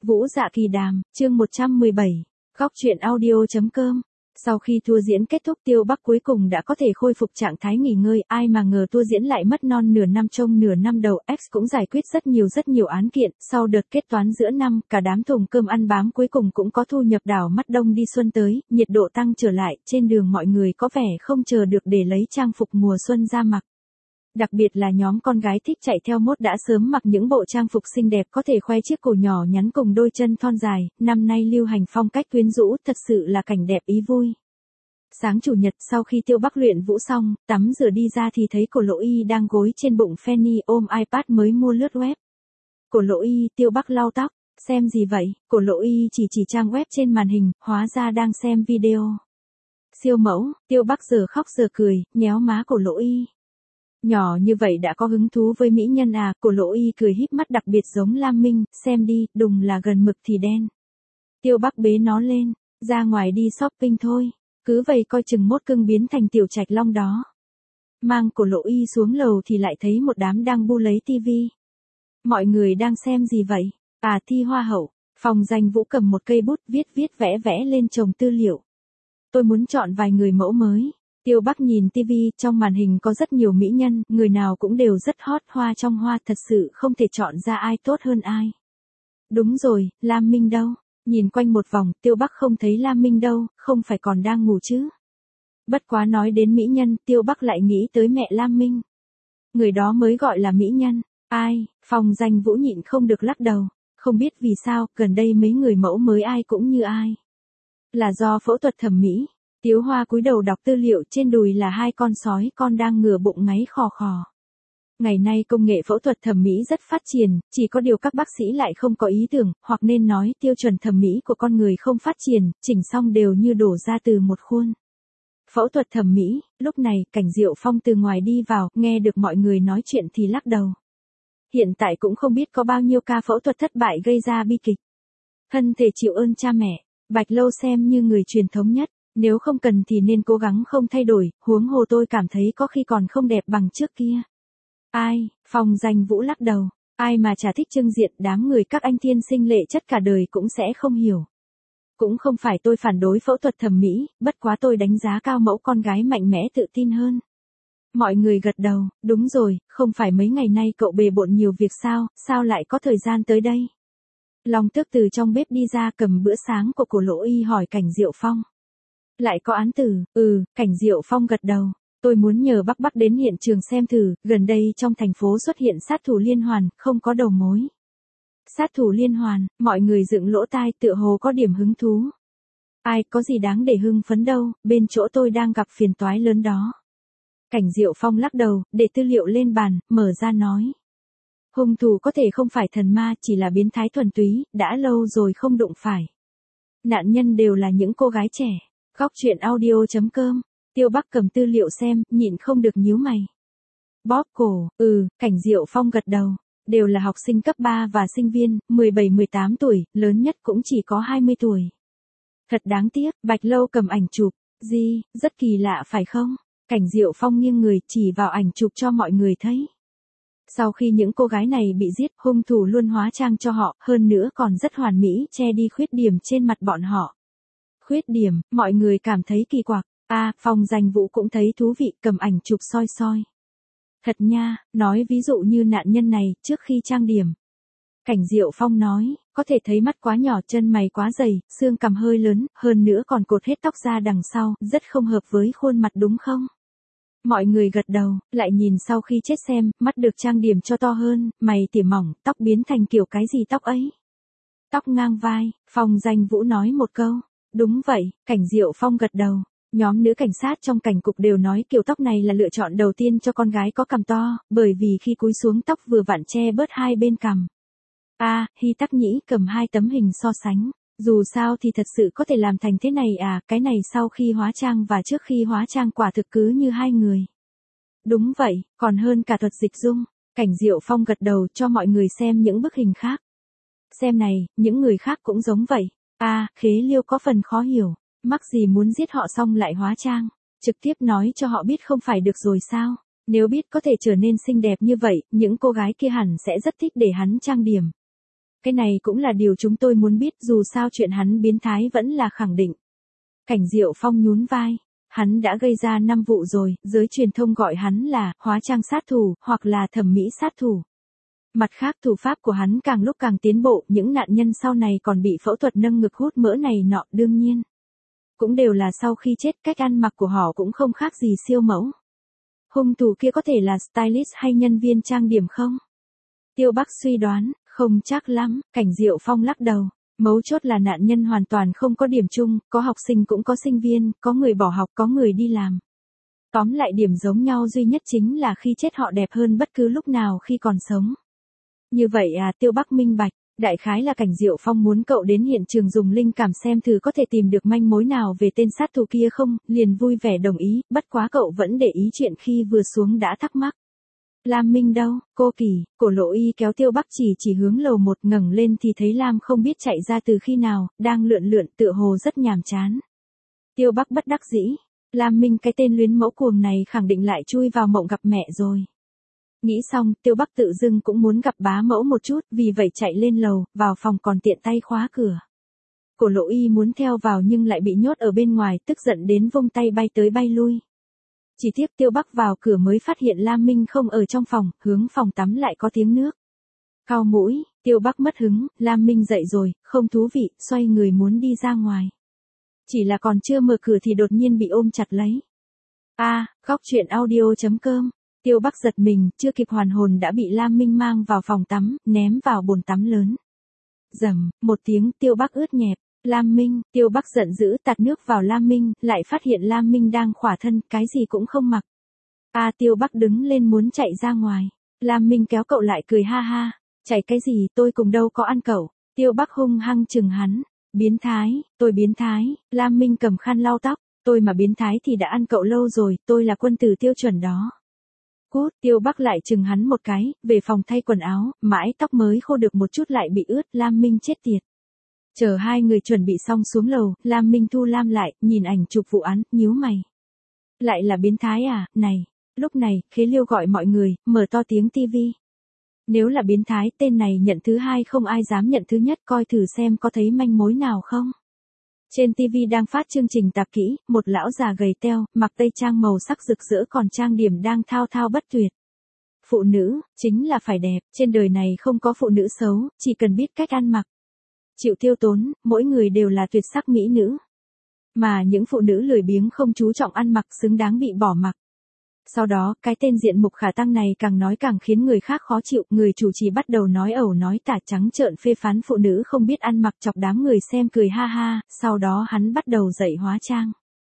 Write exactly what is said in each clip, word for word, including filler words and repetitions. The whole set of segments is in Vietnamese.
Vũ Dạ Kỳ Đàm, chương một trăm mười bảy, góc truyện audio chấm com. Sau khi tour diễn kết thúc, Tiêu Bắc cuối cùng đã có thể khôi phục trạng thái nghỉ ngơi, ai mà ngờ tour diễn lại mất non nửa năm. Trong nửa năm đầu, X cũng giải quyết rất nhiều rất nhiều án kiện, sau đợt kết toán giữa năm, cả đám thùng cơm ăn bám cuối cùng cũng có thu nhập. Đảo mắt đông đi xuân tới, nhiệt độ tăng trở lại, trên đường mọi người có vẻ không chờ được để lấy trang phục mùa xuân ra mặc. Đặc biệt là nhóm con gái thích chạy theo mốt đã sớm mặc những bộ trang phục xinh đẹp có thể khoe chiếc cổ nhỏ nhắn cùng đôi chân thon dài, năm nay lưu hành phong cách quyến rũ, thật sự là cảnh đẹp ý vui. Sáng chủ nhật sau khi Tiêu Bắc luyện vũ xong, tắm rửa đi ra thì thấy Cổ Lỗ Y đang gối trên bụng Fanny ôm iPad mới mua lướt web. Cổ Lỗ Y, Tiêu Bắc lau tóc, xem gì vậy? Cổ Lỗ Y chỉ chỉ trang web trên màn hình, hóa ra đang xem video. Siêu mẫu, Tiêu Bắc giờ khóc giờ cười, nhéo má Cổ Lỗ Y. Nhỏ như vậy đã có hứng thú với mỹ nhân à? Cổ Lỗ Y cười híp mắt, đặc biệt giống Lam Minh, xem đi, đùng là gần mực thì đen. Tiêu Bắc bế nó lên, ra ngoài đi shopping thôi, cứ vậy coi chừng mốt cưng biến thành tiểu trạch long đó. Mang Cổ Lỗ Y xuống lầu thì lại thấy một đám đang bu lấy tivi. Mọi người đang xem gì vậy? À, thi hoa hậu. Phòng Danh Vũ cầm một cây bút viết viết vẽ vẽ lên chồng tư liệu. Tôi muốn chọn vài người mẫu mới. Tiêu Bắc nhìn tivi, trong màn hình có rất nhiều mỹ nhân, người nào cũng đều rất hot, hoa trong hoa, thật sự không thể chọn ra ai tốt hơn ai. Đúng rồi, Lam Minh đâu? Nhìn quanh một vòng, Tiêu Bắc không thấy Lam Minh đâu, không phải còn đang ngủ chứ? Bất quá nói đến mỹ nhân, Tiêu Bắc lại nghĩ tới mẹ Lam Minh. Người đó mới gọi là mỹ nhân, ai? Phòng Danh Vũ nhịn không được lắc đầu, không biết vì sao, gần đây mấy người mẫu mới ai cũng như ai. Là do phẫu thuật thẩm mỹ. Tiếu Hoa cúi đầu đọc tư liệu, trên đùi là hai con sói con đang ngửa bụng ngáy khò khò. Ngày nay công nghệ phẫu thuật thẩm mỹ rất phát triển, chỉ có điều các bác sĩ lại không có ý tưởng, hoặc nên nói tiêu chuẩn thẩm mỹ của con người không phát triển, chỉnh xong đều như đổ ra từ một khuôn. Phẫu thuật thẩm mỹ, lúc này Cảnh Diệu Phong từ ngoài đi vào, nghe được mọi người nói chuyện thì lắc đầu. Hiện tại cũng không biết có bao nhiêu ca phẫu thuật thất bại gây ra bi kịch. Thân thể chịu ơn cha mẹ, Bạch Lâu xem như người truyền thống nhất. Nếu không cần thì nên cố gắng không thay đổi, huống hồ tôi cảm thấy có khi còn không đẹp bằng trước kia. Ai? Phòng Danh Vũ lắc đầu. Ai mà chả thích trưng diện, đám người các anh thiên sinh lệ chất cả đời cũng sẽ không hiểu. Cũng không phải tôi phản đối phẫu thuật thẩm mỹ, bất quá tôi đánh giá cao mẫu con gái mạnh mẽ tự tin hơn. Mọi người gật đầu, đúng rồi, không phải mấy ngày nay cậu bề bộn nhiều việc sao, sao lại có thời gian tới đây? Long Tước từ trong bếp đi ra cầm bữa sáng của Cổ Lỗ Y hỏi Cảnh Diệu Phong. Lại có án tử, ừ, Cảnh Diệu Phong gật đầu, tôi muốn nhờ Bắc Bắc đến hiện trường xem thử, gần đây trong thành phố xuất hiện sát thủ liên hoàn, không có đầu mối. Sát thủ liên hoàn, mọi người dựng lỗ tai tựa hồ có điểm hứng thú. Ai, có gì đáng để hưng phấn đâu, bên chỗ tôi đang gặp phiền toái lớn đó. Cảnh Diệu Phong lắc đầu, để tư liệu lên bàn, mở ra nói. Hung thủ có thể không phải thần ma, chỉ là biến thái thuần túy, đã lâu rồi không đụng phải. Nạn nhân đều là những cô gái trẻ. Góc truyện audio chấm com. Tiêu Bắc cầm tư liệu xem, nhịn không được nhíu mày. Bóp cổ, ừ, Cảnh Diệu Phong gật đầu. Đều là học sinh cấp ba và sinh viên, mười bảy mười tám tuổi, lớn nhất cũng chỉ có hai mươi tuổi. Thật đáng tiếc, Bạch Lâu cầm ảnh chụp. Gì, rất kỳ lạ phải không? Cảnh Diệu Phong nghiêng người chỉ vào ảnh chụp cho mọi người thấy. Sau khi những cô gái này bị giết, hung thủ luôn hóa trang cho họ, hơn nữa còn rất hoàn mỹ, che đi khuyết điểm trên mặt bọn họ. Khuyết điểm, mọi người cảm thấy kỳ quặc. À, Phòng Danh Vũ cũng thấy thú vị, cầm ảnh chụp soi soi. Thật nha, nói ví dụ như nạn nhân này, trước khi trang điểm. Cảnh Diệu Phong nói, có thể thấy mắt quá nhỏ, chân mày quá dày, xương cằm hơi lớn, hơn nữa còn cột hết tóc ra đằng sau, rất không hợp với khuôn mặt đúng không? Mọi người gật đầu, lại nhìn sau khi chết xem, mắt được trang điểm cho to hơn, mày tỉa mỏng, tóc biến thành kiểu cái gì tóc ấy? Tóc ngang vai, Phòng Danh Vũ nói một câu. Đúng vậy, Cảnh Diệu Phong gật đầu. Nhóm nữ cảnh sát trong cảnh cục đều nói kiểu tóc này là lựa chọn đầu tiên cho con gái có cằm to, bởi vì khi cúi xuống tóc vừa vặn che bớt hai bên cằm. À, Hy Tắc Nhĩ cầm hai tấm hình so sánh. Dù sao thì thật sự có thể làm thành thế này à, cái này sau khi hóa trang và trước khi hóa trang quả thực cứ như hai người. Đúng vậy, còn hơn cả thuật dịch dung. Cảnh Diệu Phong gật đầu cho mọi người xem những bức hình khác. Xem này, những người khác cũng giống vậy. À, Khế Liêu có phần khó hiểu, mắc gì muốn giết họ xong lại hóa trang, trực tiếp nói cho họ biết không phải được rồi sao, nếu biết có thể trở nên xinh đẹp như vậy, những cô gái kia hẳn sẽ rất thích để hắn trang điểm. Cái này cũng là điều chúng tôi muốn biết, dù sao chuyện hắn biến thái vẫn là khẳng định. Cảnh Diệu Phong nhún vai. Hắn đã gây ra năm vụ rồi, giới truyền thông gọi hắn là hóa trang sát thủ, hoặc là thẩm mỹ sát thủ. Mặt khác thủ pháp của hắn càng lúc càng tiến bộ, những nạn nhân sau này còn bị phẫu thuật nâng ngực hút mỡ này nọ, đương nhiên. Cũng đều là sau khi chết, cách ăn mặc của họ cũng không khác gì siêu mẫu. Hung thủ kia có thể là stylist hay nhân viên trang điểm không? Tiêu Bắc suy đoán, không chắc lắm, Cảnh Diệu Phong lắc đầu. Mấu chốt là nạn nhân hoàn toàn không có điểm chung, có học sinh cũng có sinh viên, có người bỏ học, có người đi làm. Tóm lại điểm giống nhau duy nhất chính là khi chết họ đẹp hơn bất cứ lúc nào khi còn sống. Như vậy à, Tiêu Bắc minh bạch, đại khái là Cảnh Diệu Phong muốn cậu đến hiện trường dùng linh cảm xem thử có thể tìm được manh mối nào về tên sát thủ kia không, liền vui vẻ đồng ý, bất quá cậu vẫn để ý chuyện khi vừa xuống đã thắc mắc. Lam Minh đâu, cô Kỳ, Cổ Lộ Y kéo Tiêu Bắc chỉ chỉ hướng lầu một, ngẩng lên thì thấy Lam không biết chạy ra từ khi nào, đang lượn lượn tựa hồ rất nhàm chán. Tiêu Bắc bất đắc dĩ, Lam Minh cái tên luyến mẫu cuồng này khẳng định lại chui vào mộng gặp mẹ rồi. Nghĩ xong, Tiêu Bắc tự dưng cũng muốn gặp bá mẫu một chút, vì vậy chạy lên lầu, vào phòng còn tiện tay khóa cửa. Cổ Lộ Y muốn theo vào nhưng lại bị nhốt ở bên ngoài, tức giận đến vung tay bay tới bay lui. Chỉ tiếc Tiêu Bắc vào cửa mới phát hiện Lam Minh không ở trong phòng, hướng phòng tắm lại có tiếng nước. Cau mũi, Tiêu Bắc mất hứng, Lam Minh dậy rồi, không thú vị, xoay người muốn đi ra ngoài. Chỉ là còn chưa mở cửa thì đột nhiên bị ôm chặt lấy. A, à, góc truyện audio chấm com. Tiêu Bắc giật mình, chưa kịp hoàn hồn đã bị Lam Minh mang vào phòng tắm, ném vào bồn tắm lớn. Rầm, một tiếng, Tiêu Bắc ướt nhẹp. Lam Minh, Tiêu Bắc giận dữ tạt nước vào Lam Minh, lại phát hiện Lam Minh đang khỏa thân, cái gì cũng không mặc. A à, Tiêu Bắc đứng lên muốn chạy ra ngoài. Lam Minh kéo cậu lại cười ha ha. Chạy cái gì, tôi cùng đâu có ăn cậu. Tiêu Bắc hung hăng chừng hắn. Biến thái, tôi biến thái. Lam Minh cầm khăn lau tóc. Tôi mà biến thái thì đã ăn cậu lâu rồi, tôi là quân tử tiêu chuẩn đó. Cút, Tiêu Bắc lại chừng hắn một cái, về phòng thay quần áo, mãi tóc mới khô được một chút lại bị ướt, Lam Minh chết tiệt. Chờ hai người chuẩn bị xong xuống lầu, Lam Minh thu Lam lại, nhìn ảnh chụp vụ án, nhíu mày. Lại là biến thái à, này. Lúc này, Khế Liêu gọi mọi người, mở to tiếng tivi. Nếu là biến thái, tên này nhận thứ hai không ai dám nhận thứ nhất, coi thử xem có thấy manh mối nào không. Trên tivi đang phát chương trình tạp kỹ, một lão già gầy teo, mặc tây trang màu sắc rực rỡ còn trang điểm đang thao thao bất tuyệt. Phụ nữ, chính là phải đẹp, trên đời này không có phụ nữ xấu, chỉ cần biết cách ăn mặc. Chịu tiêu tốn, mỗi người đều là tuyệt sắc mỹ nữ. Mà những phụ nữ lười biếng không chú trọng ăn mặc xứng đáng bị bỏ mặc. Sau đó, cái tên diện mục khả tăng này càng nói càng khiến người khác khó chịu, người chủ trì bắt đầu nói ẩu nói tả trắng trợn phê phán phụ nữ không biết ăn mặc chọc đám người xem cười ha ha, sau đó hắn bắt đầu dạy hóa trang.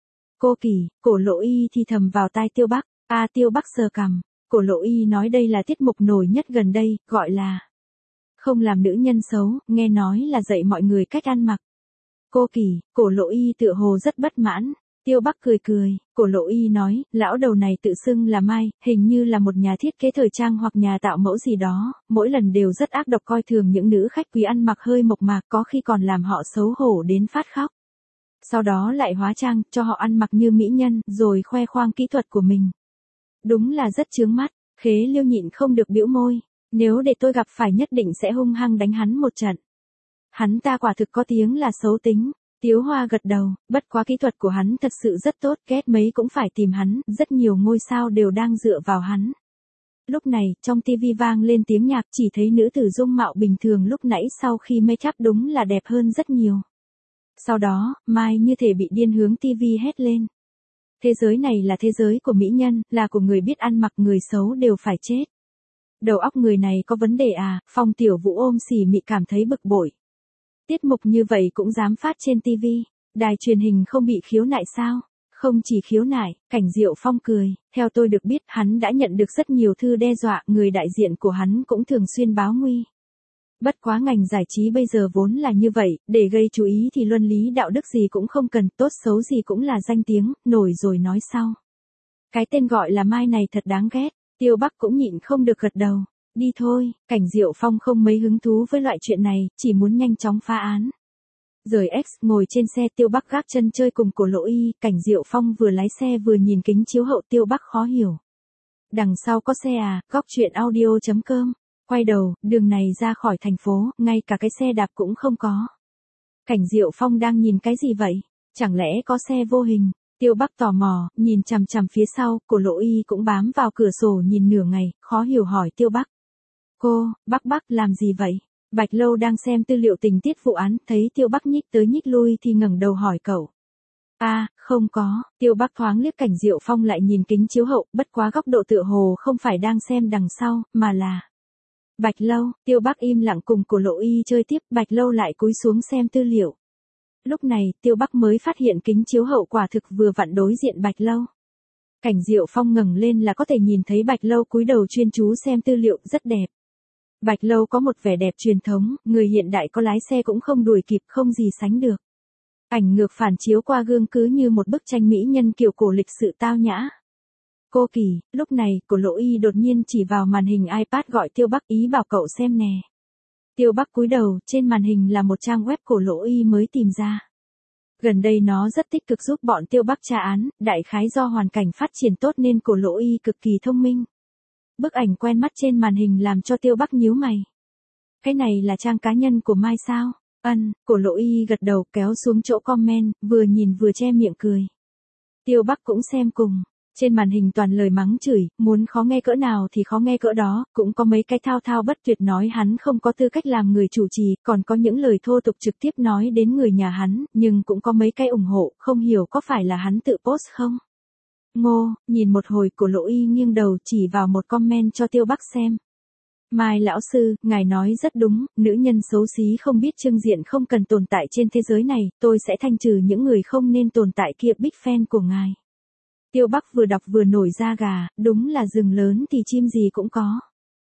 Cô Kỳ, Cổ Lộ Y thì thầm vào tai Tiêu Bắc, a à, Tiêu Bắc sờ cằm, Cổ Lộ Y nói đây là tiết mục nổi nhất gần đây, gọi là không làm nữ nhân xấu, nghe nói là dạy mọi người cách ăn mặc. Cô Kỳ, Cổ Lộ Y tựa hồ rất bất mãn. Tiêu Bắc cười cười, Cổ Lộ Y nói, lão đầu này tự xưng là Mai, hình như là một nhà thiết kế thời trang hoặc nhà tạo mẫu gì đó, mỗi lần đều rất ác độc coi thường những nữ khách quý ăn mặc hơi mộc mạc, có khi còn làm họ xấu hổ đến phát khóc. Sau đó lại hóa trang, cho họ ăn mặc như mỹ nhân, rồi khoe khoang kỹ thuật của mình. Đúng là rất chướng mắt, Khế Liêu nhịn không được bĩu môi, nếu để tôi gặp phải nhất định sẽ hung hăng đánh hắn một trận. Hắn ta quả thực có tiếng là xấu tính. Tiếu Hoa gật đầu, bất quá kỹ thuật của hắn thật sự rất tốt, ghét mấy cũng phải tìm hắn, rất nhiều ngôi sao đều đang dựa vào hắn. Lúc này, trong tivi vang lên tiếng nhạc, chỉ thấy nữ tử dung mạo bình thường lúc nãy sau khi make up đúng là đẹp hơn rất nhiều. Sau đó, Mai như thể bị điên hướng tivi hét lên. Thế giới này là thế giới của mỹ nhân, là của người biết ăn mặc, người xấu đều phải chết. Đầu óc người này có vấn đề à, Phong Tiểu Vũ ôm xỉ mị cảm thấy bực bội. Tiết mục như vậy cũng dám phát trên tivi, đài truyền hình không bị khiếu nại sao? Không chỉ khiếu nại, Cảnh Diệu Phong cười, theo tôi được biết hắn đã nhận được rất nhiều thư đe dọa, người đại diện của hắn cũng thường xuyên báo nguy. Bất quá ngành giải trí bây giờ vốn là như vậy, để gây chú ý thì luân lý đạo đức gì cũng không cần, tốt xấu gì cũng là danh tiếng, nổi rồi nói sau. Cái tên gọi là Mai này thật đáng ghét, Tiêu Bắc cũng nhịn không được gật đầu. Đi thôi, Cảnh Diệu Phong không mấy hứng thú với loại chuyện này, chỉ muốn nhanh chóng phá án. Rời X, ngồi trên xe Tiêu Bắc gác chân chơi cùng Cổ Lộ Y, Cảnh Diệu Phong vừa lái xe vừa nhìn kính chiếu hậu Tiêu Bắc khó hiểu. Đằng sau có xe à, góc truyện audio chấm com. Quay đầu, đường này ra khỏi thành phố, ngay cả cái xe đạp cũng không có. Cảnh Diệu Phong đang nhìn cái gì vậy? Chẳng lẽ có xe vô hình? Tiêu Bắc tò mò, nhìn chằm chằm phía sau, Cổ Lộ Y cũng bám vào cửa sổ nhìn nửa ngày, khó hiểu hỏi Tiêu Bắc. Cô, Bắc Bắc làm gì vậy? Bạch Lâu đang xem tư liệu tình tiết vụ án, thấy Tiêu Bắc nhích tới nhích lui thì ngẩng đầu hỏi cậu. À, không có, Tiêu Bắc thoáng liếc Cảnh Diệu Phong lại nhìn kính chiếu hậu, bất quá góc độ tựa hồ không phải đang xem đằng sau, mà là... Bạch Lâu, Tiêu Bắc im lặng cùng Cổ Lộ Y chơi tiếp, Bạch Lâu lại cúi xuống xem tư liệu. Lúc này, Tiêu Bắc mới phát hiện kính chiếu hậu quả thực vừa vặn đối diện Bạch Lâu. Cảnh Diệu Phong ngẩng lên là có thể nhìn thấy Bạch Lâu cúi đầu chuyên chú xem tư liệu, rất đẹp. Bạch Lâu có một vẻ đẹp truyền thống, người hiện đại có lái xe cũng không đuổi kịp, không gì sánh được. Ảnh ngược phản chiếu qua gương cứ như một bức tranh mỹ nhân kiểu cổ lịch sự tao nhã. Cô Kỳ, lúc này, Cổ Lộ Y đột nhiên chỉ vào màn hình iPad gọi Tiêu Bắc, ý bảo cậu xem nè. Tiêu Bắc cúi đầu, trên màn hình là một trang web Cổ Lộ Y mới tìm ra. Gần đây nó rất tích cực giúp bọn Tiêu Bắc tra án, đại khái do hoàn cảnh phát triển tốt nên Cổ Lộ Y cực kỳ thông minh. Bức ảnh quen mắt trên màn hình làm cho Tiêu Bắc nhíu mày. Cái này là trang cá nhân của Mai sao? Ân, Cổ Lộ Y gật đầu kéo xuống chỗ comment, vừa nhìn vừa che miệng cười. Tiêu Bắc cũng xem cùng. Trên màn hình toàn lời mắng chửi, muốn khó nghe cỡ nào thì khó nghe cỡ đó, cũng có mấy cái thao thao bất tuyệt nói hắn không có tư cách làm người chủ trì, còn có những lời thô tục trực tiếp nói đến người nhà hắn, nhưng cũng có mấy cái ủng hộ, không hiểu có phải là hắn tự post không? Ngô, nhìn một hồi Cổ Lộ Y nghiêng đầu chỉ vào một comment cho Tiêu Bắc xem. Mai lão sư, ngài nói rất đúng, nữ nhân xấu xí không biết trưng diện không cần tồn tại trên thế giới này, tôi sẽ thanh trừ những người không nên tồn tại kia, big fan của ngài. Tiêu Bắc vừa đọc vừa nổi da gà, đúng là rừng lớn thì chim gì cũng có.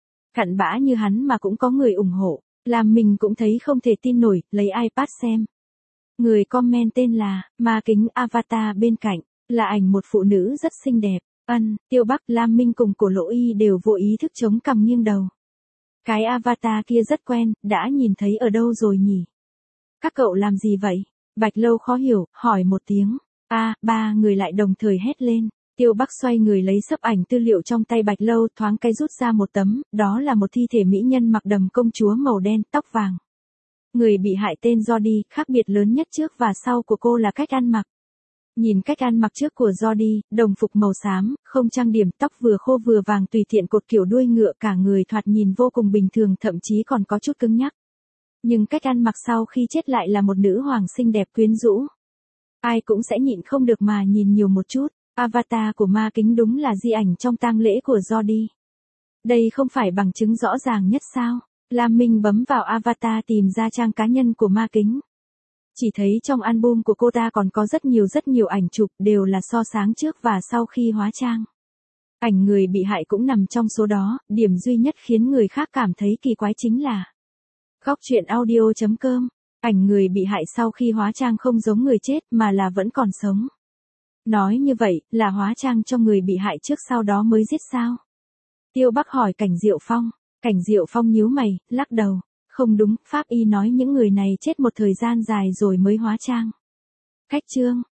Cặn bã như hắn mà cũng có người ủng hộ, làm mình cũng thấy không thể tin nổi, lấy iPad xem. Người comment tên là, Ma Kính avatar bên cạnh, là ảnh một phụ nữ rất xinh đẹp. Ân, Tiêu Bắc, Lam Minh cùng Cổ Lộ Y đều vô ý thức chống cằm nghiêng đầu. Cái avatar kia rất quen, đã nhìn thấy ở đâu rồi nhỉ? Các cậu làm gì vậy? Bạch Lâu khó hiểu, hỏi một tiếng. A, à, ba người lại đồng thời hét lên. Tiêu Bắc xoay người lấy xấp ảnh tư liệu trong tay Bạch Lâu, thoáng cái rút ra một tấm, đó là một thi thể mỹ nhân mặc đầm công chúa màu đen, tóc vàng. Người bị hại tên Jody, khác biệt lớn nhất trước và sau của cô là cách ăn mặc. Nhìn cách ăn mặc trước của Jody, đồng phục màu xám, không trang điểm, tóc vừa khô vừa vàng tùy tiện cột kiểu đuôi ngựa, cả người thoạt nhìn vô cùng bình thường, thậm chí còn có chút cứng nhắc. Nhưng cách ăn mặc sau khi chết lại là một nữ hoàng xinh đẹp quyến rũ. Ai cũng sẽ nhịn không được mà nhìn nhiều một chút. Avatar của Ma Kính đúng là di ảnh trong tang lễ của Jody. Đây không phải bằng chứng rõ ràng nhất sao? Lam Minh bấm vào avatar tìm ra trang cá nhân của Ma Kính. Chỉ thấy trong album của cô ta còn có rất nhiều rất nhiều ảnh chụp, đều là so sáng trước và sau khi hóa trang. Ảnh người bị hại cũng nằm trong số đó, điểm duy nhất khiến người khác cảm thấy kỳ quái chính là Góc truyện audio chấm com, ảnh người bị hại sau khi hóa trang không giống người chết mà là vẫn còn sống. Nói như vậy, là hóa trang cho người bị hại trước sau đó mới giết sao? Tiêu Bắc hỏi Cảnh Diệu Phong. Cảnh Diệu Phong nhíu mày, lắc đầu. Không đúng, pháp y nói những người này chết một thời gian dài rồi mới hóa trang. Cách chương.